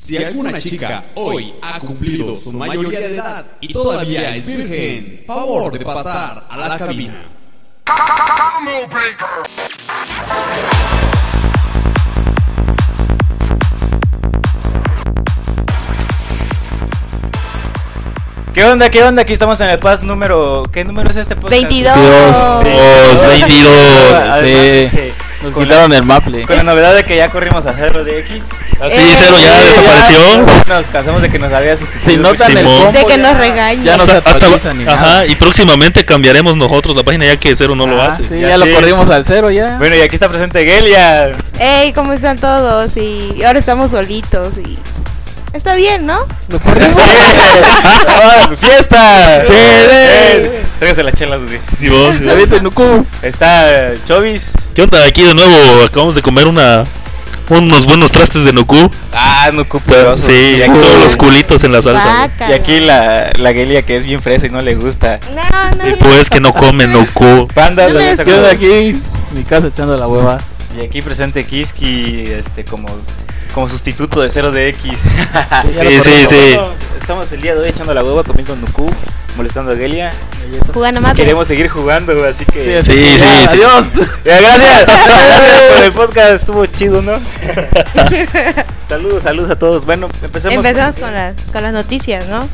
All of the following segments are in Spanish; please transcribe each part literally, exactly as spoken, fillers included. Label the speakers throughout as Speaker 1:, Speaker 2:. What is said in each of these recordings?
Speaker 1: Si alguna chica hoy ha cumplido su mayoría de edad y todavía es virgen, favor de pasar a la cabina.
Speaker 2: ¿Qué onda? ¿Qué onda? Aquí estamos en el pass número... ¿Qué número es este podcast?
Speaker 3: veintidós.
Speaker 4: veintidós. veintidós. Sí. Nos quitaron el maple.
Speaker 2: Con la novedad de que ya corrimos a Cero de X.
Speaker 4: Así, eh, Cero ya sí, desapareció.
Speaker 2: Ya nos cansamos de que nos había sustituido.
Speaker 4: Si notan el combo,
Speaker 3: de que nos regañan.
Speaker 4: Ya no se actualiza ni nada.
Speaker 5: Ajá, y próximamente cambiaremos nosotros la página ya que Cero no ah, lo hace.
Speaker 4: Sí, ya, ya sí. Lo corrimos al Cero ya.
Speaker 2: Bueno, y aquí está presente Gelia.
Speaker 3: Hey, ¿cómo están todos? Y ahora estamos solitos y... Está bien, ¿no?
Speaker 2: Lo corrimos. ¡Fiesta!
Speaker 4: Sí,
Speaker 2: tráigase las chelas, güey.
Speaker 4: Sí, vos.
Speaker 2: David Nuku. Está Chovis.
Speaker 5: ¿Qué onda? Aquí de nuevo acabamos de comer una unos buenos trastes de Nuku.
Speaker 2: Ah, Nuku poderoso.
Speaker 5: Sí, y aquí todos los culitos en la salsa.
Speaker 3: Bácala.
Speaker 2: Y aquí la, la Gelia que es bien fresa y no le gusta.
Speaker 3: No, no.
Speaker 5: Y pues que no come Nuku.
Speaker 2: Panda,
Speaker 4: yo me quedo de aquí, mi casa echando la hueva.
Speaker 2: Y aquí presente Kiski, este, como... como sustituto de Cero de X.
Speaker 5: Sí, sí, sí, sí.
Speaker 2: Estamos el día de hoy echando la hueva, comiendo Nuku, molestando a Gelia.
Speaker 3: Jugando más.
Speaker 2: Queremos seguir jugando, así que...
Speaker 5: Sí, sí, sí, sí.
Speaker 4: Adiós.
Speaker 2: Ya, gracias. Gracias por el podcast, estuvo chido, ¿no? Saludos, saludos a todos. Bueno, empecemos.
Speaker 3: Empezamos con las, con las noticias, ¿no?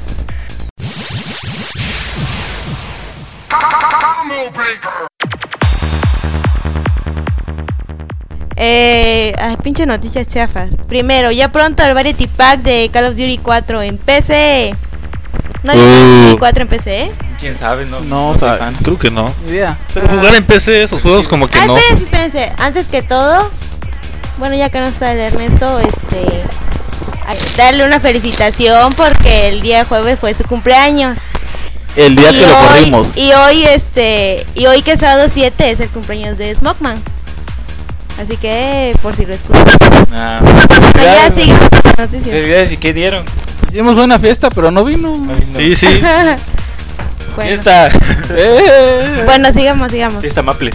Speaker 3: Eh, ay, pinche noticias chafas. Primero, ya pronto el Variety Pack de Call of Duty cuatro en P C. ¿No hay uh. Call of Duty cuatro en P C? ¿Eh?
Speaker 2: ¿Quién sabe? No,
Speaker 5: no, no sabe. Fan. Creo que no.
Speaker 4: Ni idea.
Speaker 5: Pero ah. jugar en P C esos juegos sí. como que
Speaker 3: ah,
Speaker 5: no.
Speaker 3: Espérense, espérense. Antes que todo, bueno, ya que no está el Ernesto, este, darle una felicitación porque el día jueves fue su cumpleaños.
Speaker 4: El día
Speaker 3: y
Speaker 4: que
Speaker 3: hoy,
Speaker 4: lo corrimos.
Speaker 3: Y hoy, este, y hoy que es sábado siete es el cumpleaños de Smokeman. Así que, por si lo escuchas.
Speaker 2: Ah,
Speaker 3: ah, ya sigue.
Speaker 2: ¿Felicidades? ¿Y qué dieron?
Speaker 4: Hicimos una fiesta, pero no vino.
Speaker 2: No vino.
Speaker 5: Sí, sí.
Speaker 3: Bueno.
Speaker 2: Fiesta.
Speaker 3: eh. Bueno, sigamos, sigamos.
Speaker 2: Fiesta Maple.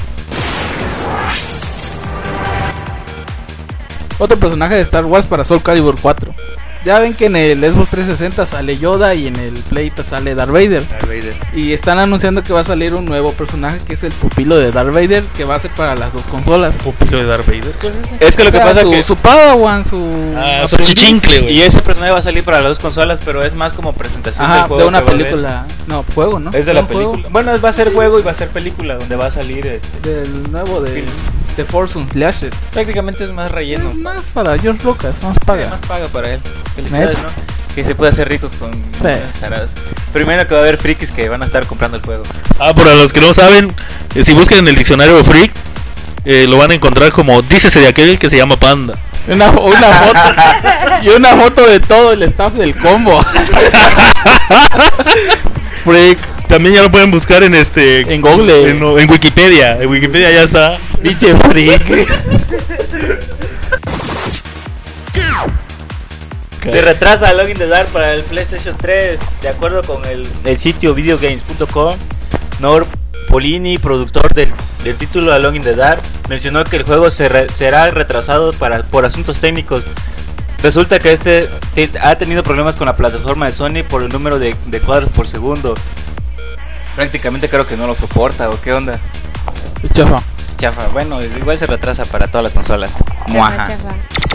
Speaker 4: Otro personaje de Star Wars para Soul Calibur cuatro. Ya ven que en el Xbox trescientos sesenta sale Yoda y en el Play sale Darth Vader.
Speaker 2: Darth Vader.
Speaker 4: Y están anunciando que va a salir un nuevo personaje que es el pupilo de Darth Vader, que va a ser para las dos consolas.
Speaker 5: ¿Pupilo de Darth Vader?
Speaker 2: Es que lo que
Speaker 4: o sea,
Speaker 2: pasa
Speaker 4: su,
Speaker 2: que
Speaker 4: su Padawan, su
Speaker 5: ah, su chichincle, güey.
Speaker 2: Y ese personaje va a salir para las dos consolas, pero es más como presentación
Speaker 4: Ajá,
Speaker 2: del juego
Speaker 4: de una película. No, juego, ¿no?
Speaker 2: Es de la
Speaker 4: ¿No
Speaker 2: película.
Speaker 4: Juego?
Speaker 2: Bueno, va a ser juego y va a ser película donde va a salir este
Speaker 4: del nuevo de The Force Unleashed.
Speaker 2: Prácticamente es más relleno.
Speaker 4: Es más para George Lucas, más paga.
Speaker 2: Sí, más paga para él. Felicidades, ¿no? Que se puede hacer rico con sí. Taradas. Primero que va a haber frikis que van a estar comprando el juego.
Speaker 5: Ah, para los que no saben, eh, si buscan en el diccionario freak, eh, lo van a encontrar como dícese de aquel que se llama Panda.
Speaker 4: Una, una foto y una foto de todo el staff del combo.
Speaker 5: Freak. También ya lo pueden buscar en este
Speaker 4: en Google,
Speaker 5: en, en Wikipedia. En Wikipedia ya está.
Speaker 4: Pinche freak.
Speaker 2: Se retrasa Alone in the Dark para el PlayStation tres. De acuerdo con el, el sitio videogames punto com, Nor Polini, productor del, del título Alone in the Dark, mencionó que el juego se re, será retrasado para, por asuntos técnicos. Resulta que este te, ha tenido problemas con la plataforma de Sony por el número de, de cuadros por segundo. Prácticamente creo que no lo soporta, ¿o qué onda?
Speaker 4: Chafa.
Speaker 2: Chafa, bueno, igual se retrasa para todas las consolas.
Speaker 3: Chafa, chafa.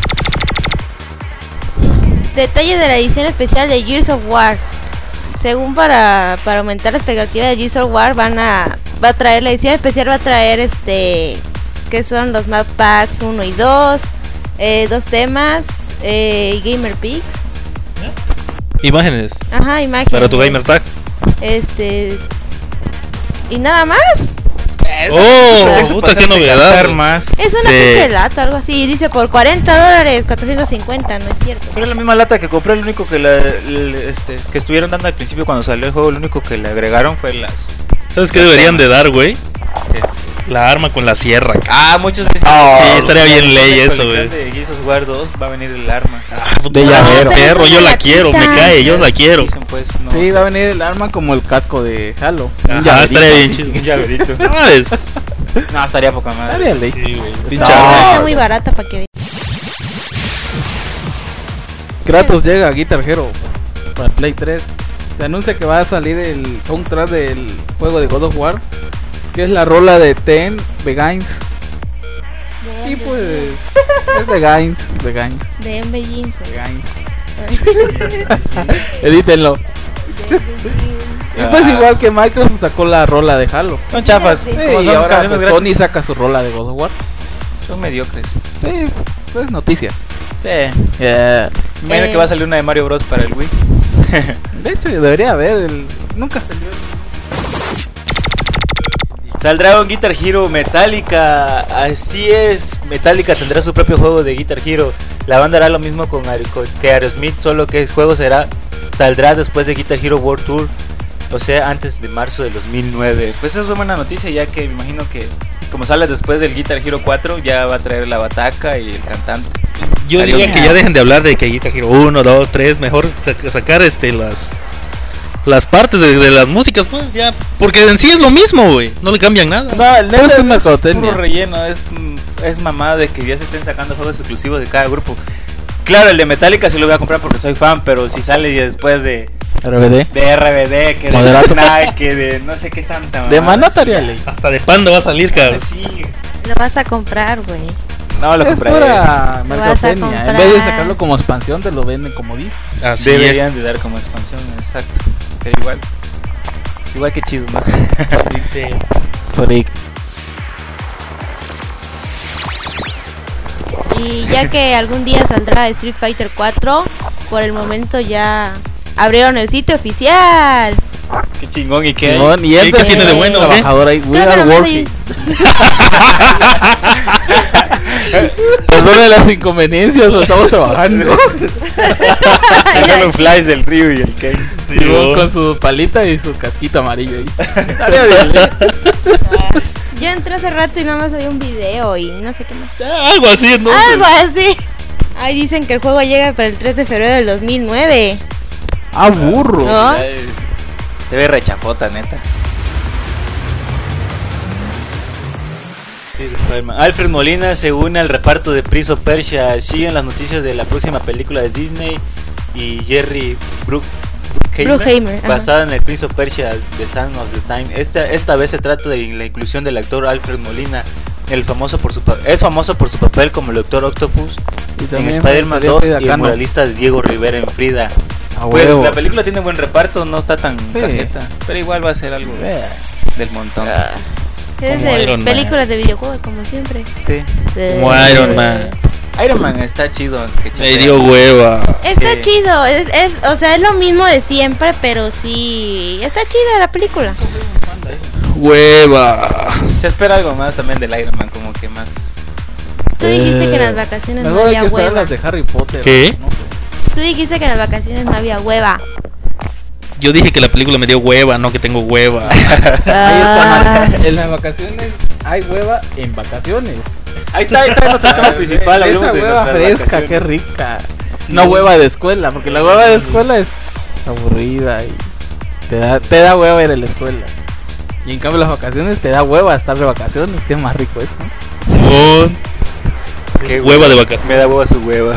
Speaker 3: Detalle de la edición especial de Gears of War. Según para, para aumentar la expectativa de Gears of War, van a va a traer la edición especial, va a traer este que son los map packs uno y dos, eh, dos temas, eh, Gamer Pics.
Speaker 5: ¿Eh? Imágenes.
Speaker 3: Ajá, imágenes.
Speaker 5: Para tu Gamer Tag.
Speaker 3: Este y nada más.
Speaker 5: Oh, puta, qué novedad.
Speaker 2: Más.
Speaker 3: Es una sí. pinche lata, algo así. Dice por cuarenta dólares, cuatrocientos cincuenta, no es cierto.
Speaker 2: Pero es la misma lata que compré, lo único que la, el, este, que estuvieron dando al principio cuando salió el juego, lo único que le agregaron fue las...
Speaker 5: ¿Sabes qué deberían de dar, güey? La arma con la sierra.
Speaker 2: Ah, muchos dicen
Speaker 5: oh, que sí, estaría bien ley eso, güey.
Speaker 2: De Gears of War dos va a venir el arma.
Speaker 5: Ah, de llavero. Perro, yo la quiero, me cae, yo la quiero.
Speaker 2: Dicen, pues, no.
Speaker 4: Sí, va a venir el arma como el casco de Halo.
Speaker 5: Ah, estaría bien chido.
Speaker 2: Un llaverito. No, estaría poca madre.
Speaker 4: Estaría ley.
Speaker 5: Sí, güey.
Speaker 3: Está muy barata para que
Speaker 4: Kratos llega a Guitar Hero para Play tres. Se anuncia que va a salir el soundtrack del juego de God of War, que es la rola de Ten Begins. Y pues es Begins, Begins,
Speaker 3: De M B G.
Speaker 4: Begins. Edítenlo. Y pues igual que Microsoft sacó la rola de Halo.
Speaker 2: Son chafas.
Speaker 3: Sí,
Speaker 2: Como
Speaker 4: y
Speaker 2: son
Speaker 4: ahora
Speaker 2: canciones
Speaker 4: pues,
Speaker 2: gratis,
Speaker 4: Sony saca su rola de God of War.
Speaker 2: son mediocres.
Speaker 4: Sí, pues noticia.
Speaker 2: Sí.
Speaker 4: Yeah.
Speaker 2: Imagina
Speaker 3: Eh.
Speaker 2: que va a salir una de Mario Bros para el Wii.
Speaker 4: De hecho, debería haber. El... Nunca salió.
Speaker 2: Saldrá un Guitar Hero Metallica. Así es, Metallica tendrá su propio juego de Guitar Hero. La banda hará lo mismo con Aer- con- que Aerosmith, solo que el juego será saldrá después de Guitar Hero World Tour, o sea, antes de marzo del dos mil nueve. Pues eso es una buena noticia, ya que me imagino que como sale después del Guitar Hero cuatro, ya va a traer la bataca y el cantante.
Speaker 5: Yo
Speaker 2: Estaría
Speaker 5: diría
Speaker 2: bien.
Speaker 5: que ya dejen de hablar de que Guitar Hero uno, dos, tres, mejor sac- sacar este las las partes de, de las músicas, pues ya, porque en sí es lo mismo, güey, no le cambian nada.
Speaker 2: No, el
Speaker 4: Pero es
Speaker 2: neta
Speaker 4: que
Speaker 2: es
Speaker 4: mercadotecnia.
Speaker 2: puro relleno, es, mm, es mamada de que ya se estén sacando juegos exclusivos de cada grupo. Claro, el de Metallica sí lo voy a comprar porque soy fan, pero si sale ya después de,
Speaker 4: R B D.
Speaker 2: de R B D, que de
Speaker 4: Moderato.
Speaker 2: Nike, que de no sé qué tanta
Speaker 4: De
Speaker 2: mamada.
Speaker 4: Manatariale.
Speaker 5: Hasta de Panda va a salir, cabrón.
Speaker 2: Sí,
Speaker 3: Lo vas a comprar, güey.
Speaker 2: no lo
Speaker 4: Es
Speaker 2: compraré.
Speaker 4: pura
Speaker 3: Lo vas a
Speaker 4: mercadotecnia. En
Speaker 3: comprar.
Speaker 4: vez de sacarlo como expansión, te lo venden como disco.
Speaker 5: Así
Speaker 2: Deberían de dar como expansión, exacto. Pero igual, igual que chido, ¿no?
Speaker 5: es.
Speaker 4: Freak.
Speaker 3: Y ya que algún día saldrá Street Fighter cuatro, por el momento ya abrieron el sitio oficial.
Speaker 2: Qué chingón y qué.
Speaker 4: Simón, y
Speaker 5: ¿Qué-
Speaker 4: él
Speaker 5: qué
Speaker 4: de
Speaker 5: tiene de bueno,
Speaker 4: trabajador ahí. We
Speaker 3: Creo que
Speaker 4: are
Speaker 3: nomás
Speaker 4: working. Perdone las inconveniencias, pero estamos trabajando.
Speaker 2: Son los flies del río y el Ken.
Speaker 4: Simón con su palita y su casquito amarillo ahí. Estaría bien.
Speaker 3: Yo entré hace rato y nada más había un video y no sé qué más.
Speaker 5: Ah, algo así, ¿no?
Speaker 3: Algo así. Ahí dicen que el juego llega para el tres de febrero del dos mil nueve.
Speaker 4: Ah, burro.
Speaker 3: ¿No?
Speaker 2: Se ve rechafota, neta. Sí, Spider-Man. Alfred Molina se une al reparto de Prince of Persia. Siguen las noticias de la próxima película de Disney y Jerry Bruck, Bruckheimer,
Speaker 3: Bruckheimer, ajá.
Speaker 2: basada en el Prince of Persia The Sands of the Time. Esta, esta vez se trata de la inclusión del actor Alfred Molina, el famoso por su pa- es famoso por su papel como el Doctor Octopus
Speaker 4: Y
Speaker 2: en
Speaker 4: también
Speaker 2: Spider-Man
Speaker 4: salió
Speaker 2: dos
Speaker 4: Frida
Speaker 2: y el
Speaker 4: Kahlo.
Speaker 2: muralista Diego Rivera en Frida.
Speaker 4: A
Speaker 2: Pues
Speaker 4: huevo.
Speaker 2: la película tiene buen reparto, no está tan
Speaker 4: Sí.
Speaker 2: cajeta, pero igual va a ser algo
Speaker 4: Eh.
Speaker 2: del montón.
Speaker 3: Es
Speaker 5: Como
Speaker 3: de
Speaker 5: Iron Man.
Speaker 3: películas de videojuegos, como siempre.
Speaker 2: Sí.
Speaker 3: De-
Speaker 5: Como Iron Man.
Speaker 2: Iron Man está chido. Que
Speaker 5: Me
Speaker 2: chatea.
Speaker 5: dio hueva.
Speaker 3: Está
Speaker 2: Sí.
Speaker 3: chido, es, es, o sea, es lo mismo de siempre, pero sí, está chida la película.
Speaker 5: Hueva.
Speaker 2: Se espera algo más también del Iron Man, como que más.
Speaker 3: Tú dijiste que en las vacaciones no
Speaker 4: Mejor hay
Speaker 3: había
Speaker 4: que esperar
Speaker 3: hueva.
Speaker 4: las de Harry Potter.
Speaker 5: ¿Qué?
Speaker 4: No sé.
Speaker 3: Tú dijiste que en las vacaciones no había hueva.
Speaker 5: Yo dije que la película me dio hueva, no que tengo hueva.
Speaker 4: Ahí está,
Speaker 3: Ah.
Speaker 4: Mar- en las vacaciones hay hueva en vacaciones.
Speaker 2: Ahí está, ahí está nuestro tema principal. hablemos
Speaker 4: Esa
Speaker 2: de
Speaker 4: hueva
Speaker 2: nuestras
Speaker 4: fresca,
Speaker 2: vacaciones.
Speaker 4: qué rica. No hueva de escuela, porque la hueva de escuela es aburrida y te da, te da hueva ir a la escuela. Y en cambio las vacaciones te da hueva estar de vacaciones, qué más rico eso, ¿no?
Speaker 5: Simón.
Speaker 2: Qué
Speaker 5: Hueva de vacaciones.
Speaker 2: Me da hueva su hueva.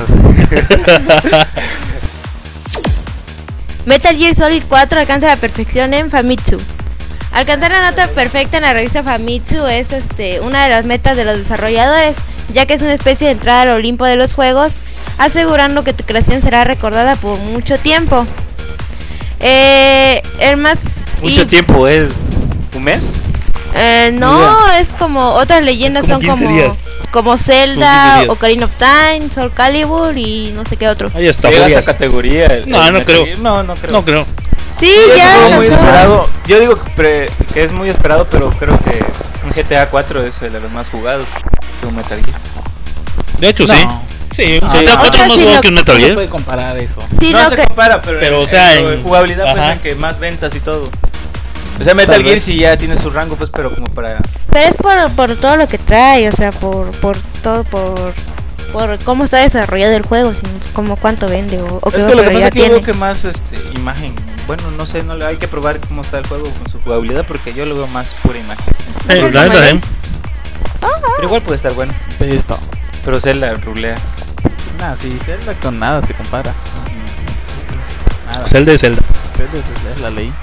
Speaker 3: Metal Gear Solid cuatro alcanza la perfección en Famitsu. Alcanzar la nota perfecta en la revista Famitsu es este, una de las metas de los desarrolladores, ya que es una especie de entrada al Olimpo de los juegos, asegurando que tu creación será recordada por mucho tiempo. Eh, el más...
Speaker 2: Mucho
Speaker 3: y-
Speaker 2: tiempo es. ¿Un mes?
Speaker 3: Eh, no, es como otras leyendas
Speaker 5: Es como
Speaker 3: son
Speaker 5: quince
Speaker 3: como
Speaker 5: días.
Speaker 3: como
Speaker 5: quince
Speaker 3: Zelda,
Speaker 5: días.
Speaker 3: Ocarina of Time, Soul Calibur y no sé qué otro.
Speaker 5: Ahí está.
Speaker 2: Llega a esa
Speaker 5: Furias.
Speaker 2: categoría. el-
Speaker 5: No,
Speaker 2: el
Speaker 5: no
Speaker 2: Metal
Speaker 5: creo.
Speaker 2: Gear. No, no creo.
Speaker 5: No creo.
Speaker 3: Sí,
Speaker 2: Sí, es
Speaker 3: ya.
Speaker 2: un juego muy
Speaker 3: alcanzó.
Speaker 2: esperado. Yo digo que, pre- que es muy esperado, pero creo que un G T A cuatro es el de los más jugados. Que un Metal Gear.
Speaker 5: De hecho,
Speaker 4: No.
Speaker 5: sí. Sí,
Speaker 4: No,
Speaker 5: G T A
Speaker 4: no.
Speaker 5: cuatro es más
Speaker 3: Sí,
Speaker 5: juego
Speaker 3: lo-
Speaker 5: que un Metal
Speaker 4: No se
Speaker 5: Gear.
Speaker 4: puede comparar eso.
Speaker 3: Sí,
Speaker 2: no
Speaker 3: lo
Speaker 2: se
Speaker 3: que-
Speaker 2: compara, pero,
Speaker 5: Pero,
Speaker 2: en-
Speaker 5: o sea,
Speaker 2: en,
Speaker 5: en-
Speaker 2: jugabilidad pues
Speaker 5: ajá.
Speaker 2: en que más ventas y todo. O sea, Metal
Speaker 4: Tal
Speaker 2: Gear
Speaker 4: vez.
Speaker 2: sí ya tiene su rango, pues, pero como para...
Speaker 3: pero es por, por todo lo que trae, o sea, por por todo, por por cómo está desarrollado el juego, sino como cuánto vende o, o qué
Speaker 2: Es que lo que pasa
Speaker 3: popularidad
Speaker 2: es que yo
Speaker 3: tiene.
Speaker 2: veo que más este, imagen... Bueno, no sé, no le hay que probar cómo está el juego con su jugabilidad, porque yo lo veo más pura imagen.
Speaker 5: Eh,
Speaker 3: ¿No
Speaker 5: la
Speaker 3: lo
Speaker 5: neta,
Speaker 3: ves?
Speaker 5: eh.
Speaker 2: Pero igual puede estar bueno.
Speaker 4: Esto.
Speaker 2: Pero Zelda rulea.
Speaker 4: Ah, sí, Zelda con nada se compara. Nada.
Speaker 5: Zelda es Zelda.
Speaker 4: Zelda es la ley.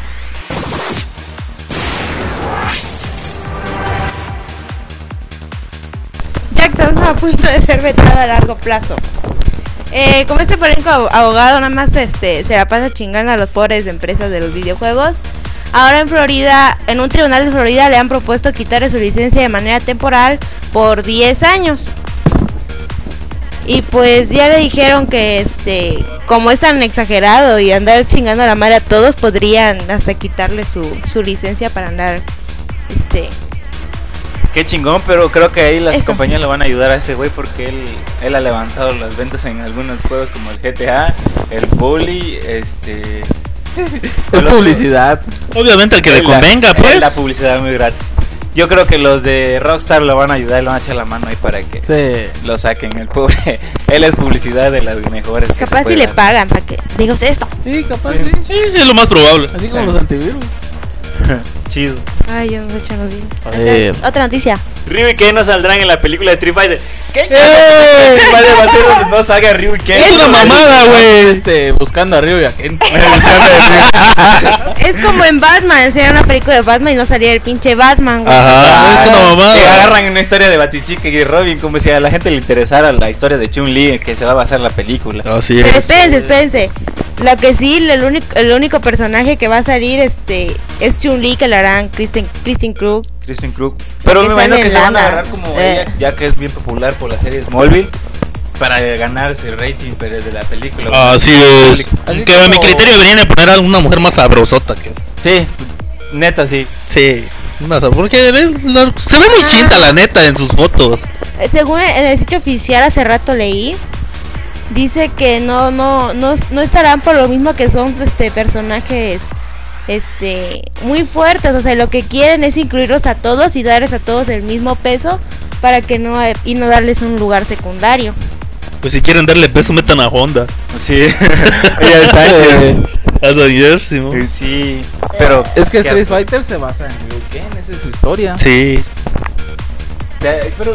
Speaker 3: Ya estamos a punto de ser vetado a largo plazo. Eh, como este polémico abogado nada más este se la pasa chingando a los pobres empresas de los videojuegos, ahora en Florida, en un tribunal de Florida le han propuesto quitarle su licencia de manera temporal por diez años. Y pues ya le dijeron que este como es tan exagerado y andar chingando a la madre a todos, podrían hasta quitarle su, su licencia para andar este
Speaker 2: Qué chingón, pero creo que ahí las
Speaker 3: Eso.
Speaker 2: compañías le van a ayudar a ese güey porque él, él ha levantado las ventas en algunos juegos como el G T A, el Bully, este...
Speaker 4: Es publicidad.
Speaker 5: Obviamente el que le
Speaker 2: la-
Speaker 5: convenga, pues.
Speaker 2: La publicidad muy gratis. Yo creo que los de Rockstar lo van a ayudar, le van a echar la mano ahí para que
Speaker 4: Sí.
Speaker 2: lo saquen. El pobre, él es publicidad de las mejores. que
Speaker 3: capaz
Speaker 2: se
Speaker 3: si
Speaker 2: puede
Speaker 3: le
Speaker 2: dar.
Speaker 3: pagan para que digas esto.
Speaker 4: Sí, capaz sí.
Speaker 5: Sí, es lo más probable.
Speaker 4: Así como los antivirus.
Speaker 2: Chido.
Speaker 3: Ay, yo no sé echar los días.
Speaker 4: Joder.
Speaker 3: Otra, otra noticia.
Speaker 2: Ryu y Ken no saldrán en la película de Street Fighter. ¿Qué?
Speaker 4: ¡Eh!
Speaker 2: Street Fighter va a ser donde no salga Ryu y Ken.
Speaker 5: Es una mamada, güey.
Speaker 4: Este, buscando a Ryu y a Ken.
Speaker 3: Es como en Batman, sería una película de Batman y no salía el pinche Batman, güey.
Speaker 5: Ajá, es una
Speaker 2: Que
Speaker 5: mamada.
Speaker 2: agarran una historia de Batichica y Robin, como si a la gente le interesara la historia de Chun-Li, que se va a basar la película.
Speaker 5: Así
Speaker 3: Pero
Speaker 5: es.
Speaker 3: espérense, espérense. Lo que sí, el único, el único personaje que va a salir este es Chun-Li, que lo harán Kristen, Kristen Krug.
Speaker 2: Kristen Krug. Pero me
Speaker 3: Porque
Speaker 2: imagino
Speaker 3: sale
Speaker 2: que
Speaker 3: en
Speaker 2: se van a
Speaker 3: Lana.
Speaker 2: agarrar como
Speaker 3: Eh.
Speaker 2: ella, ya que es bien popular por la serie Smallville, para ganarse el rating pero de la película.
Speaker 5: Así es.
Speaker 4: Así
Speaker 5: Que a mi
Speaker 4: como-
Speaker 5: criterio deberían de poner a una mujer más sabrosota que.
Speaker 2: Sí, neta sí.
Speaker 5: Sí. Una sab- porque ves, lo- se ve muy chinta la neta en sus fotos.
Speaker 3: Eh, Según en el sitio oficial hace rato leí, dice que no no no no estarán por lo mismo que son este personajes este muy fuertes, o sea, lo que quieren es incluirlos a todos y darles a todos el mismo peso para que no eh, y no darles un lugar secundario.
Speaker 5: Pues si quieren darle peso, metan a Honda.
Speaker 2: Sí. Ella es Ángel.
Speaker 5: A Danielsimo.
Speaker 2: Sí, pero
Speaker 4: Es que
Speaker 2: qué
Speaker 4: Street
Speaker 2: asco.
Speaker 4: Fighter se basa en Ryu y Ken, esa es su historia.
Speaker 5: Sí.
Speaker 2: Ya, Pero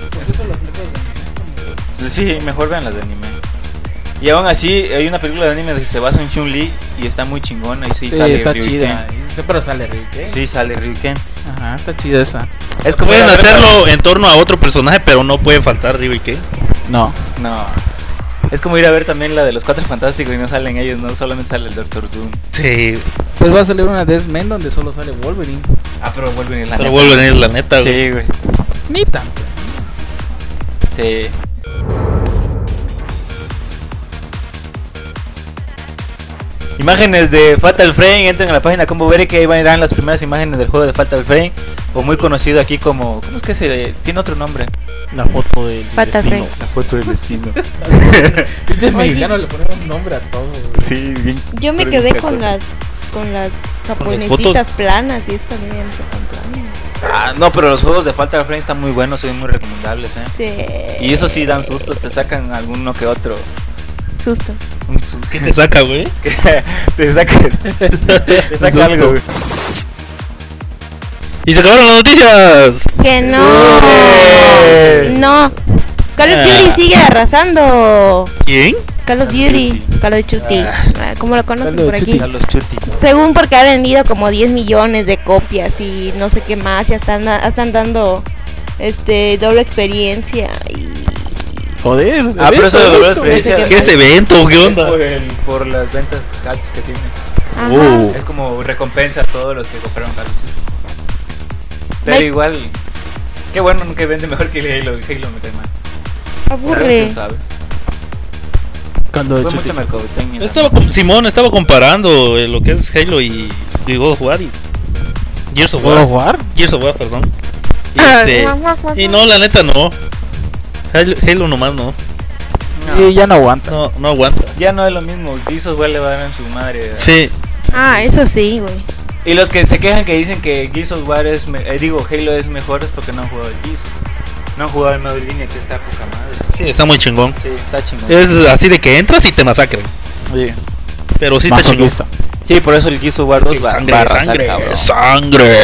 Speaker 2: sí, mejor vean las de anime. Y aún así, hay una película de anime que se basa en Chun-Li y está muy chingona y sí,
Speaker 4: Sí,
Speaker 2: sale
Speaker 4: está
Speaker 2: Ryu y
Speaker 4: chida.
Speaker 2: Ken.
Speaker 4: Sí, pero sale Ryu y Ken.
Speaker 2: Sí, sale Ryu y Ken.
Speaker 4: Ajá, está chida esa.
Speaker 2: Es como
Speaker 5: Pueden
Speaker 2: ir a ver
Speaker 5: hacerlo en torno a otro personaje, pero no puede faltar Ryu y Ken.
Speaker 4: No.
Speaker 2: la- No. Es como ir a ver también la de los Cuatro Fantásticos y no salen ellos, no solamente sale el Doctor Doom.
Speaker 5: Sí.
Speaker 4: Pues va a salir una Death Men donde solo sale Wolverine.
Speaker 2: Ah, pero vuelven en la
Speaker 5: Pero
Speaker 2: neta.
Speaker 5: vuelven a ir la neta, güey.
Speaker 2: Sí, güey.
Speaker 4: Ni tanto.
Speaker 2: Sí. Imágenes de Fatal Frame, entren a la página como veré que ahí van a ir las primeras imágenes del juego de Fatal Frame, o muy conocido aquí como, ¿cómo es que se tiene otro nombre?
Speaker 4: La foto del
Speaker 3: Fatal
Speaker 4: destino.
Speaker 3: Frame.
Speaker 2: La foto del destino.
Speaker 4: Pinches
Speaker 3: Oye.
Speaker 4: mexicanos le ponen un nombre a todo. güey.
Speaker 2: Sí, bien.
Speaker 3: Yo me
Speaker 2: pero
Speaker 3: quedé
Speaker 2: bien
Speaker 3: con
Speaker 2: cacón.
Speaker 3: las con las
Speaker 5: fotos.
Speaker 3: japonesitas planas y esto también ya no se tan planas.
Speaker 2: Ah, no, pero los juegos de Fatal Frame están muy buenos, son muy recomendables, ¿eh?
Speaker 3: Sí.
Speaker 2: Y eso sí dan susto, te sacan alguno que otro.
Speaker 3: Susto.
Speaker 2: Un susto.
Speaker 5: ¿Qué te saca, güey?
Speaker 2: te saca, te saca algo, güey.
Speaker 5: Y se acabaron las noticias.
Speaker 3: Que no.
Speaker 2: ¡Eh!
Speaker 3: No. Call of
Speaker 5: Ah.
Speaker 3: Duty sigue arrasando.
Speaker 5: ¿Quién?
Speaker 3: Call of
Speaker 2: Call of
Speaker 3: Duty.
Speaker 2: Duty.
Speaker 3: Call of Duty. Ah, ¿Cómo lo conocen
Speaker 4: Call of
Speaker 3: por aquí?
Speaker 4: Duty.
Speaker 2: Carlos Chuti.
Speaker 3: Según porque ha vendido como diez millones de copias y no sé qué más. Y están, están dando este doble experiencia. Y
Speaker 4: Joder.
Speaker 2: Ah, pero eso de doble experiencia.
Speaker 3: No sé
Speaker 5: ¿Qué es evento? ¿Qué onda?
Speaker 2: Por, el- por las ventas altas que tiene.
Speaker 3: Ajá.
Speaker 5: Uh.
Speaker 2: Es como recompensa a todos los que compraron Call of Duty. Pero
Speaker 3: Mike-
Speaker 2: igual, qué bueno que vende mejor que el Halo. El Halo me tema.
Speaker 3: Aburre.
Speaker 2: ¿Quién sabe?
Speaker 4: Cuando
Speaker 2: Fue
Speaker 4: Chuti-
Speaker 2: mucha mercadotecnia.
Speaker 5: Estaba com- Simón estaba comparando eh, lo que es Halo y, y God of War y Gears of
Speaker 4: ¿Puedo
Speaker 5: War.
Speaker 4: jugar?
Speaker 5: Gears of War, perdón. Y,
Speaker 3: Ah,
Speaker 5: este,
Speaker 3: guau, guau, guau,
Speaker 5: y
Speaker 3: guau.
Speaker 5: no, la neta no. Halo, Halo nomás no.
Speaker 2: No.
Speaker 4: Y ya no aguanta.
Speaker 5: No, no aguanta.
Speaker 2: Ya no es lo mismo. Gears of War le va a dar en su madre.
Speaker 5: Sí.
Speaker 3: Ah, eso sí, güey.
Speaker 2: Y los que se quejan que dicen que Gears of War es, me- eh, digo, Halo es mejor es porque no han jugado el Gears. No han jugado el modo línea que está poca madre.
Speaker 5: Sí, está muy chingón.
Speaker 2: Sí, está chingón.
Speaker 5: Es así de que entras y te masacren.
Speaker 4: Oye,
Speaker 5: Pero sí está chingón.
Speaker 4: masoquista.
Speaker 2: Sí, por eso el Gears of War dos va,
Speaker 5: Sangre,
Speaker 2: va a arrasar,
Speaker 5: sangre,
Speaker 2: cabrón.
Speaker 5: sangre.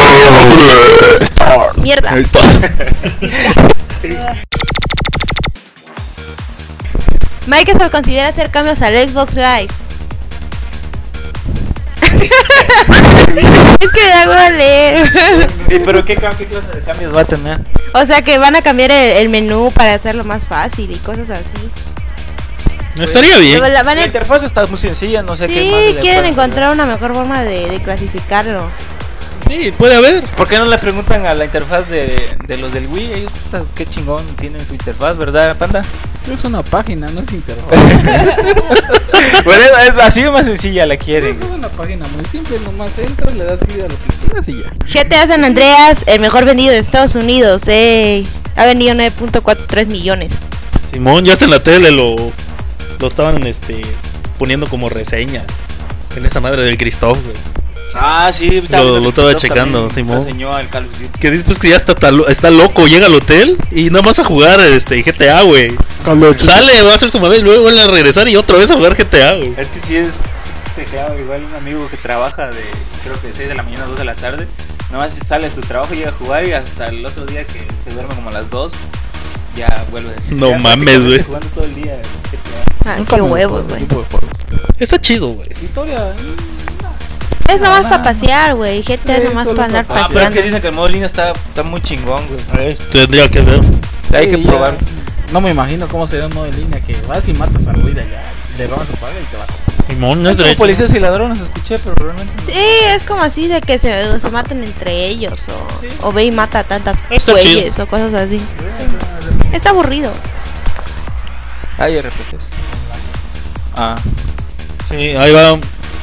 Speaker 3: Mierda. Microsoft considera hacer cambios al Xbox Live. Es que da hueva leer.
Speaker 2: Sí, pero ¿qué, cam- ¿qué clase de cambios va a tener?
Speaker 3: O sea que van a cambiar el, el menú para hacerlo más fácil y cosas así.
Speaker 5: No estaría bien.
Speaker 3: Luego la van
Speaker 2: La
Speaker 3: a-
Speaker 2: interfaz está muy sencilla, no sé qué más.
Speaker 3: Sí,
Speaker 2: le
Speaker 3: quieren
Speaker 2: pueden
Speaker 3: encontrar una mejor forma de, de clasificarlo.
Speaker 5: Sí, puede haber.
Speaker 2: hacer. ¿Por qué no le preguntan a la interfaz de, de los del Wii? Ellos, puta, qué chingón tienen su interfaz, ¿verdad, Panda?
Speaker 4: Es una página, no es interfaz.
Speaker 2: Bueno, es, es así o más sencilla la quieren.
Speaker 4: Es una página muy simple, nomás entras, le das clic a lo que quieras y ya.
Speaker 3: G T A San Andreas, el mejor vendido de Estados Unidos. Eh, ha vendido nueve punto cuarenta y tres millones.
Speaker 5: Simón, ya hasta en la tele lo, lo estaban este poniendo como reseña. En esa madre del Christoph, güey.
Speaker 2: Ah, sí,
Speaker 5: Lo- lo estaba checando, Simón.
Speaker 2: Enseñó al Call of Duty.
Speaker 5: Que dices pues que ya está, tal- está loco, llega al hotel y nada más a jugar este G T A, güey. Sale, va a hacer su mamá y luego vuelve a regresar y otra vez a jugar G T A, güey.
Speaker 2: Es que sí es. Te queda igual un amigo que trabaja de, creo que de seis de la mañana a dos de la tarde. Nada más sale de su trabajo, llega a jugar y hasta el otro día que se duerme como a las dos, ya vuelve.
Speaker 5: No
Speaker 2: Ya
Speaker 5: mames,
Speaker 2: prácticamente
Speaker 5: güey.
Speaker 2: Jugando todo el día G T A.
Speaker 3: Ah,
Speaker 4: Nunca
Speaker 3: qué
Speaker 4: me
Speaker 3: huevos,
Speaker 4: gustó
Speaker 3: güey.
Speaker 4: ese tipo de juegos.
Speaker 5: Está chido, güey.
Speaker 4: Historia.
Speaker 3: Es nomás
Speaker 4: nada.
Speaker 3: para pasear, güey. G T A
Speaker 4: Sí,
Speaker 3: es nomás
Speaker 4: solo
Speaker 3: para andar
Speaker 4: para-
Speaker 2: Ah, pero es que
Speaker 3: paseando.
Speaker 2: dicen que el modo línea está, está muy chingón, güey.
Speaker 5: Tendría que ver.
Speaker 2: Hay que
Speaker 4: Sí, ya.
Speaker 2: probar.
Speaker 4: No me imagino cómo sería un modo en línea que vas y matas al güey de allá, le robas su paga y te vas.
Speaker 5: Simón, no es
Speaker 2: Como
Speaker 5: derecho.
Speaker 2: policías y ladrones escuché, pero realmente no.
Speaker 3: Sí, es como así de que se, se maten entre ellos o,
Speaker 2: Sí.
Speaker 3: o ve y mata a tantas
Speaker 5: Está
Speaker 3: güeyes o cosas así. Está aburrido.
Speaker 2: Hay R P Gs. Ah.
Speaker 5: Sí, ahí va.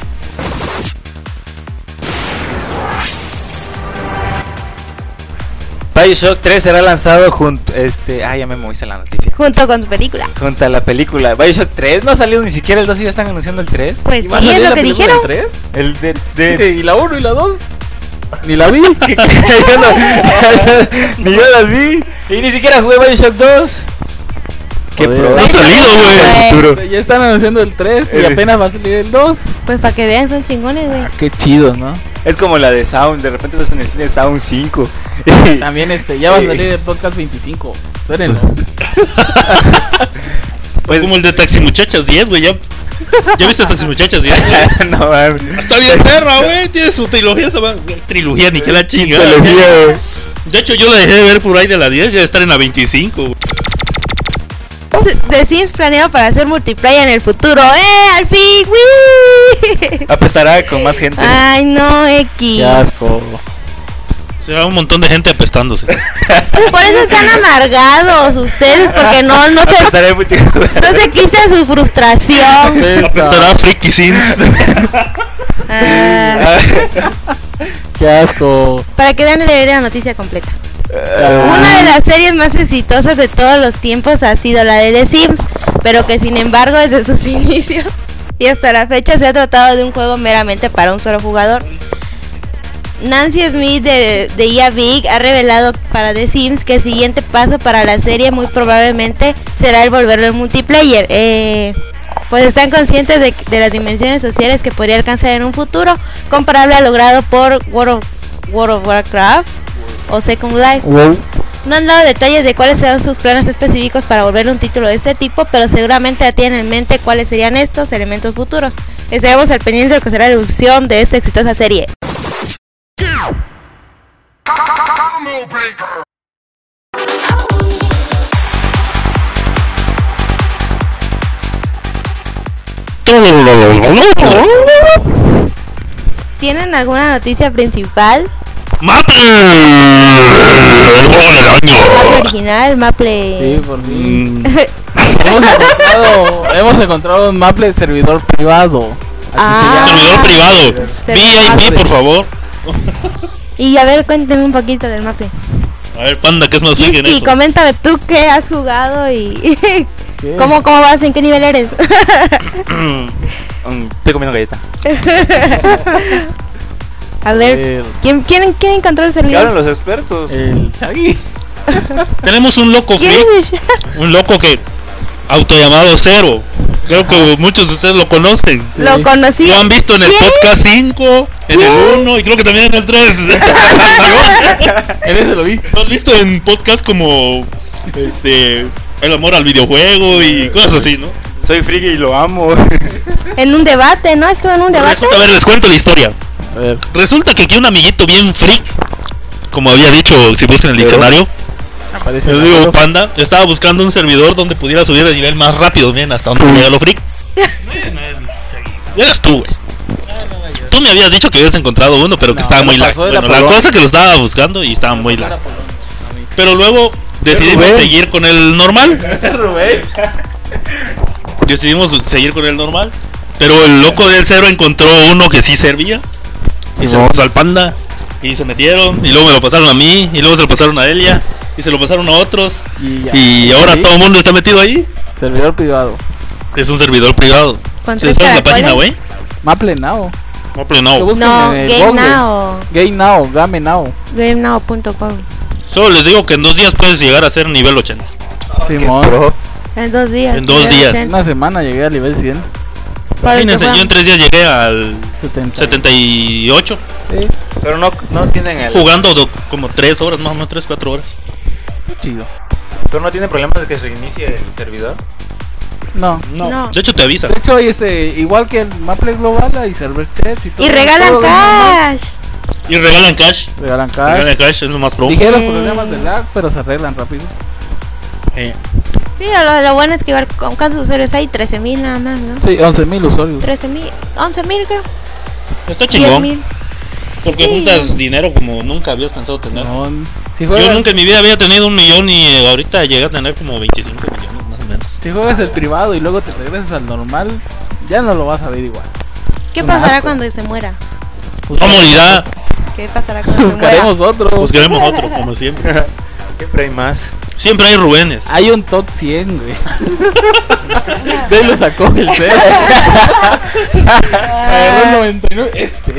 Speaker 2: BioShock tres será lanzado junto, este, ah, ya me moviste la noticia.
Speaker 3: Junto con tu película.
Speaker 2: Junto a la película. BioShock tres no ha salido ni siquiera el dos y ya están anunciando el tres.
Speaker 3: Pues
Speaker 4: ¿Y va a
Speaker 3: sí, es
Speaker 4: salir
Speaker 3: lo
Speaker 4: la
Speaker 3: que
Speaker 4: película
Speaker 3: dijeron.
Speaker 4: en tres?
Speaker 2: El de, de
Speaker 4: ¿Y la uno y la dos? Ni la vi.
Speaker 2: que- que yo no- ni yo las vi y ni siquiera jugué BioShock dos. Qué
Speaker 4: Joder.
Speaker 2: pro.
Speaker 5: No ha salido, güey.
Speaker 3: Güey.
Speaker 2: Futuro.
Speaker 4: Ya están anunciando el tres y
Speaker 2: Eh.
Speaker 4: apenas va a salir el dos.
Speaker 3: Pues para que vean, son chingones, güey.
Speaker 4: Ah, qué chido, ¿no?
Speaker 2: Es como la de Sound, de repente vas en el cine Sound cinco.
Speaker 4: También este, ya va a salir el podcast veinticinco. Espérenlo.
Speaker 2: Pues
Speaker 5: Como el de Taxi Muchachas diez, güey. ¿Ya, ¿Ya viste Taxi Muchachas diez, güey?
Speaker 2: no mames.
Speaker 5: Está bien perra, güey. Tiene su trilogía. Esa va- Trilogía, ni que la chingada.
Speaker 2: Trilogía, güey.
Speaker 5: De hecho, yo la dejé de ver por ahí de la diez y de estar en la veinticinco, güey.
Speaker 3: The Sims planeado para hacer multiplayer en el futuro. ¡Eh! ¡Al fin! ¡Wii!
Speaker 2: Apestará con más gente.
Speaker 3: Ay, no, X.
Speaker 4: Qué asco.
Speaker 5: Será un montón de gente apestándose.
Speaker 3: Por eso están amargados ustedes, porque no, no se,
Speaker 2: Apestará multijugador.
Speaker 3: no se quita su frustración.
Speaker 5: Apestará Freaky Sims.
Speaker 3: Ah,
Speaker 4: Qué asco.
Speaker 3: para que vean, leeré la noticia completa.
Speaker 2: Ah.
Speaker 3: Una de las series más exitosas de todos los tiempos ha sido la de The Sims, pero que sin embargo desde sus inicios y hasta la fecha se ha tratado de un juego meramente para un solo jugador. Nancy Smith de, de E A Big ha revelado para The Sims que el siguiente paso para la serie muy probablemente será el volverlo en multiplayer. Eh, pues están conscientes de, de las dimensiones sociales que podría alcanzar en un futuro comparable al logrado por World of, World of Warcraft o Second Life.
Speaker 4: Wow.
Speaker 3: No han dado detalles de cuáles serán sus planes específicos para volver un título de este tipo, pero seguramente ya tienen en mente cuáles serían estos elementos futuros. Estaremos al pendiente de lo que será la evolución de esta exitosa serie. ¿Tienen alguna noticia principal?
Speaker 5: ¡Maple!
Speaker 3: Maple original, Maple...
Speaker 4: Sí, por fin.
Speaker 5: Mm,
Speaker 4: hemos, encontrado, hemos encontrado un Maple servidor privado. Así
Speaker 3: Ah.
Speaker 4: se llama.
Speaker 5: Servidor privado.
Speaker 3: Servidor
Speaker 5: V I P, por favor.
Speaker 3: Y a ver, cuénteme un poquito del Maple.
Speaker 5: A ver, Panda, ¿qué es más friki en
Speaker 3: Kiski,
Speaker 5: esto?
Speaker 3: coméntame tú qué has jugado y...
Speaker 4: ¿Qué?
Speaker 3: ¿Cómo, ¿Cómo vas? ¿En qué nivel eres?
Speaker 2: Mm, Estoy comiendo galleta.
Speaker 3: A ver,
Speaker 4: El,
Speaker 3: ¿quién, quién, quién encontró el
Speaker 2: ¿Qué hablan
Speaker 3: servidor?
Speaker 2: los expertos?
Speaker 4: el Chagui.
Speaker 5: Tenemos un loco
Speaker 3: ¿Quién
Speaker 5: freak,
Speaker 3: es?
Speaker 5: un loco que autollamado Cero. Creo que muchos de ustedes lo conocen.
Speaker 3: Lo conocí.
Speaker 5: Lo han visto en el
Speaker 3: ¿Quién?
Speaker 5: podcast cinco, en el
Speaker 3: ¿Quién?
Speaker 5: uno y creo que también en el tres.
Speaker 4: En ese lo vi.
Speaker 5: Lo has visto en podcast como este El amor al videojuego y cosas así, ¿no?
Speaker 2: soy friki y lo amo.
Speaker 3: En un debate, ¿no? Estuvo en un debate.
Speaker 5: Resulta, a ver, les cuento la historia.
Speaker 4: A ver.
Speaker 5: Resulta que aquí un amiguito bien freak, como había dicho, si buscan en el diccionario,
Speaker 4: Aparece
Speaker 5: yo
Speaker 4: el
Speaker 5: digo
Speaker 4: número.
Speaker 5: Panda, estaba buscando un servidor donde pudiera subir de nivel más rápido, bien, hasta donde llega lo freak. Eras tú, güey. Tú me habías dicho que habías encontrado uno, pero que
Speaker 4: No,
Speaker 5: estaba
Speaker 4: me
Speaker 5: muy
Speaker 4: lo
Speaker 5: largo.
Speaker 4: pasó de la
Speaker 5: Bueno, la
Speaker 4: Polón.
Speaker 5: cosa que lo estaba buscando y estaba muy largo. Pero luego decidimos
Speaker 2: Rubén.
Speaker 5: seguir con el normal.
Speaker 2: Rubén.
Speaker 5: Decidimos seguir con el normal. Pero el loco del cero encontró uno que sí servía. Y se lo pasó al Panda. Y se metieron. Y luego me lo pasaron a mí. Y luego se lo pasaron a Elia. Y se lo pasaron a otros.
Speaker 4: Y, ya.
Speaker 5: Y ahora
Speaker 4: ¿Sí?
Speaker 5: todo el mundo está metido ahí.
Speaker 4: Servidor privado.
Speaker 5: Es un servidor privado.
Speaker 3: Con
Speaker 5: ¿Se
Speaker 3: tres
Speaker 5: sabe la página,
Speaker 3: caracoles.
Speaker 5: güey?
Speaker 4: Maple Now.
Speaker 5: No, pero
Speaker 4: Lo
Speaker 5: no.
Speaker 4: buscan
Speaker 3: No,
Speaker 4: en el
Speaker 3: Game
Speaker 4: Google.
Speaker 3: Now.
Speaker 4: Game Now, Game Now.
Speaker 3: GameNow punto com.
Speaker 5: Solo les digo que en dos días puedes llegar a ser nivel ochenta.
Speaker 4: Simón.
Speaker 3: En dos días.
Speaker 5: En dos
Speaker 3: ya
Speaker 5: días.
Speaker 3: dicen.
Speaker 4: Una semana llegué al nivel cien.
Speaker 3: Para el que
Speaker 5: Imagínense,
Speaker 3: juega.
Speaker 5: yo en tres días llegué al
Speaker 4: setenta.
Speaker 5: setenta y ocho.
Speaker 4: Sí,
Speaker 2: Pero no, no tienen el.
Speaker 5: Jugando do- como tres horas, más o menos tres, cuatro horas.
Speaker 4: qué chido.
Speaker 2: Pero no tiene problemas de que se inicie el servidor.
Speaker 4: No.
Speaker 3: No.
Speaker 5: De hecho te avisa.
Speaker 4: De hecho, hay este, igual que el Maple Global, hay server chats y todo.
Speaker 3: Y regalan
Speaker 4: todo Game Now.
Speaker 3: cash.
Speaker 5: Y regalan cash.
Speaker 4: Regalan
Speaker 5: Regalan
Speaker 4: cash.
Speaker 5: cash, es lo más pro.
Speaker 4: Ligeros
Speaker 3: Sí.
Speaker 4: problemas de lag, pero se arreglan rápido.
Speaker 5: Eh,
Speaker 3: Sí, lo, lo bueno es que igual, ¿con cuántos usuarios hay? trece mil nada más, ¿no?
Speaker 4: Sí, once mil usuarios.
Speaker 3: trece mil, once mil creo.
Speaker 5: está
Speaker 3: diez
Speaker 5: chingón.
Speaker 3: mil.
Speaker 5: Porque
Speaker 3: Sí.
Speaker 5: juntas dinero como nunca habías pensado tener.
Speaker 4: No, si
Speaker 5: Yo
Speaker 4: juegas,
Speaker 5: nunca en mi vida había tenido un millón y eh, ahorita llegué a tener como veinticinco millones más o menos.
Speaker 4: si juegas el privado y luego te regresas al normal, ya no lo vas a ver igual.
Speaker 3: ¿Qué
Speaker 4: Un
Speaker 3: pasará
Speaker 4: asco.
Speaker 3: cuando se muera?
Speaker 5: No morirá.
Speaker 3: ¿Qué pasará cuando se muera?
Speaker 4: Buscaremos otro.
Speaker 5: Buscaremos otro, como siempre.
Speaker 2: Siempre hay más.
Speaker 5: Siempre hay Rubénes.
Speaker 4: Hay un top cien, güey. De ahí lo sacó el cero. Agarró el noventa y nueve. Este.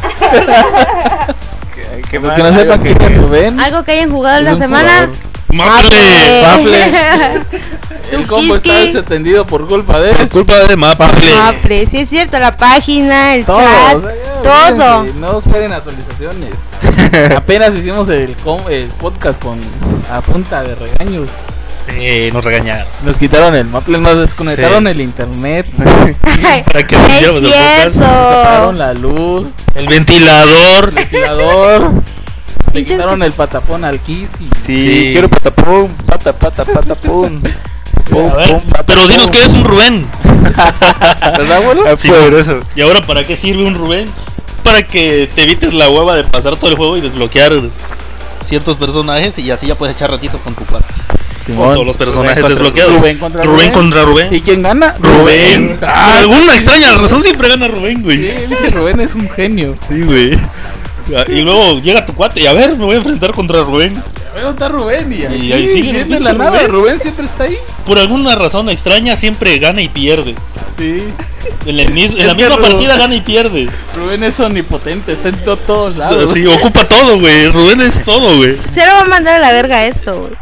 Speaker 2: ¿Qué, qué
Speaker 4: Los
Speaker 2: más?
Speaker 4: que no sepan
Speaker 2: Algo
Speaker 4: quién es Rubén.
Speaker 3: Algo que hayan jugado
Speaker 4: es
Speaker 3: la
Speaker 4: un
Speaker 3: semana.
Speaker 4: jugador.
Speaker 5: Maple.
Speaker 4: Maple.
Speaker 3: Tu
Speaker 4: El combo está
Speaker 3: Kiski.
Speaker 4: desatendido por culpa de él.
Speaker 5: Culpa de Maple.
Speaker 3: Maple, sí es cierto, la página, el
Speaker 4: Todo,
Speaker 3: chat,
Speaker 4: o sea, ya,
Speaker 3: todo.
Speaker 4: olvídense, no esperen actualizaciones. Apenas hicimos el, com- el podcast con a punta de regaños.
Speaker 5: Eh, nos regañaron.
Speaker 4: Nos quitaron el Maple, nos desconectaron
Speaker 2: Sí.
Speaker 4: el internet,
Speaker 5: Para que
Speaker 3: es
Speaker 5: hiciéramos el podcast.
Speaker 4: apagaron
Speaker 3: cierto.
Speaker 4: la luz,
Speaker 5: El ventilador.
Speaker 4: el ventilador, le
Speaker 3: Pinches
Speaker 4: quitaron el patapón al Kiski.
Speaker 2: Sí,
Speaker 5: Sí.
Speaker 2: quiero patapum, pata, pata, patapum. Pum,
Speaker 5: A ver,
Speaker 2: pum, pata,
Speaker 5: pero dinos
Speaker 2: pum.
Speaker 5: que es un Rubén.
Speaker 4: ¿Verdad, abuelo?
Speaker 2: Ah,
Speaker 5: Sí,
Speaker 2: poderoso.
Speaker 5: ¿Y ahora para qué sirve un Rubén? Para que te evites la hueva de pasar todo el juego y desbloquear ciertos personajes y así ya puedes echar ratitos con tu cuate. Con
Speaker 4: Simón.
Speaker 5: todos los personajes
Speaker 2: Rubén contra
Speaker 5: desbloqueados.
Speaker 4: Rubén contra
Speaker 5: Rubén
Speaker 4: Rubén.
Speaker 5: contra Rubén.
Speaker 4: ¿Y quién gana?
Speaker 5: Rubén. Por
Speaker 4: Ah,
Speaker 5: alguna extraña razón siempre gana Rubén, güey.
Speaker 4: sí, el pinche Rubén es un genio.
Speaker 5: Sí, güey. Y luego llega tu cuate y a ver, me voy a enfrentar contra Rubén.
Speaker 4: ¿Dónde está Rubén? Y ahí,
Speaker 5: Y ahí sigue el
Speaker 4: viene
Speaker 5: pinche
Speaker 4: la nada.
Speaker 5: Rubén.
Speaker 4: Rubén siempre está ahí.
Speaker 5: Por alguna razón extraña siempre gana y pierde.
Speaker 4: Sí.
Speaker 5: En, el mis- en
Speaker 4: Es
Speaker 5: la
Speaker 4: que
Speaker 5: misma
Speaker 4: Rubén-
Speaker 5: partida gana y pierde.
Speaker 4: Rubén es omnipotente, está en to- todos lados.
Speaker 5: Sí, ocupa todo, güey. Rubén es todo, güey.
Speaker 3: Cero va a mandar a la verga esto, güey.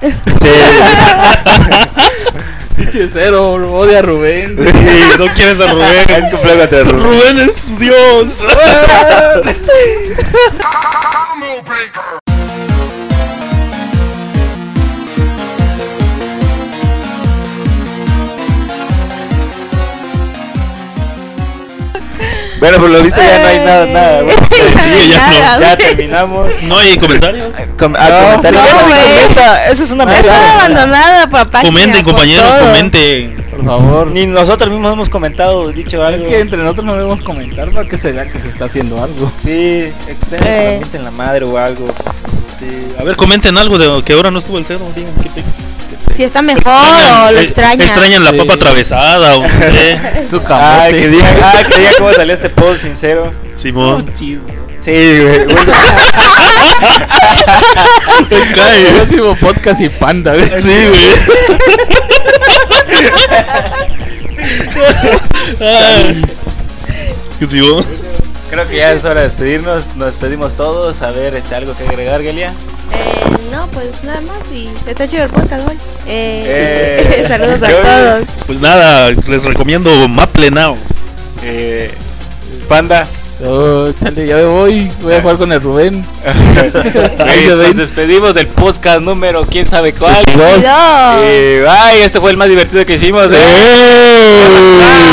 Speaker 4: Pinche cero, odia a Rubén.
Speaker 5: Sí, no quieres a Rubén.
Speaker 2: Es tu plaga de Rubén.
Speaker 5: Rubén es Dios.
Speaker 2: Bueno, por lo visto ya no hay nada, nada. Bueno,
Speaker 5: Sí, ya no.
Speaker 3: Nada,
Speaker 2: ya
Speaker 3: güey.
Speaker 2: terminamos.
Speaker 5: No hay comentarios.
Speaker 2: Com- ah,
Speaker 4: No,
Speaker 2: comentarios.
Speaker 3: no,
Speaker 2: Ya nadie
Speaker 3: güey.
Speaker 2: comenta. Eso es una
Speaker 3: Está
Speaker 2: mierda.
Speaker 3: abandonada por página,
Speaker 5: Comenten,
Speaker 3: por
Speaker 5: compañeros,
Speaker 3: todo.
Speaker 5: comenten.
Speaker 4: Por favor.
Speaker 2: Ni nosotros mismos hemos comentado, dicho
Speaker 4: Es
Speaker 2: algo.
Speaker 4: que entre nosotros no debemos comentar porque se vea que se está haciendo algo.
Speaker 2: Sí,
Speaker 3: Eh.
Speaker 2: eh. en la madre o algo.
Speaker 5: Sí, a ver, comenten algo de que ahora no estuvo el cero. Digan qué te-
Speaker 3: Si está mejor o lo
Speaker 5: eh,
Speaker 3: extraña.
Speaker 5: Extrañan la
Speaker 4: Sí.
Speaker 5: papa atravesada o no sé.
Speaker 4: Su
Speaker 2: Ah, que
Speaker 4: camote.
Speaker 2: digan, ah, que digan cómo salió este post sincero.
Speaker 5: Simón.
Speaker 4: Oh, chido.
Speaker 2: Sí, güey. Bueno,
Speaker 5: Te cae.
Speaker 4: Próximo podcast y panda, güey.
Speaker 5: Sí, güey. Ay. Que Simón.
Speaker 2: creo que ya es hora de despedirnos. Nos despedimos todos. A ver, este, algo que agregar, Gelia.
Speaker 3: Eh, no, pues nada más y está chido el podcast, güey.
Speaker 2: Eh,
Speaker 3: Eh, saludos a
Speaker 2: yo-
Speaker 3: todos.
Speaker 5: Pues nada, les recomiendo Maple Now.
Speaker 2: Eh, Panda.
Speaker 4: Oh, chale, ya me voy. Voy a jugar con el Rubén.
Speaker 2: Ahí nos despedimos del podcast número quién sabe cuál.
Speaker 4: Dos.
Speaker 3: No.
Speaker 2: Y, ay, este fue el más divertido que hicimos. ¿eh?
Speaker 4: ¡Eh!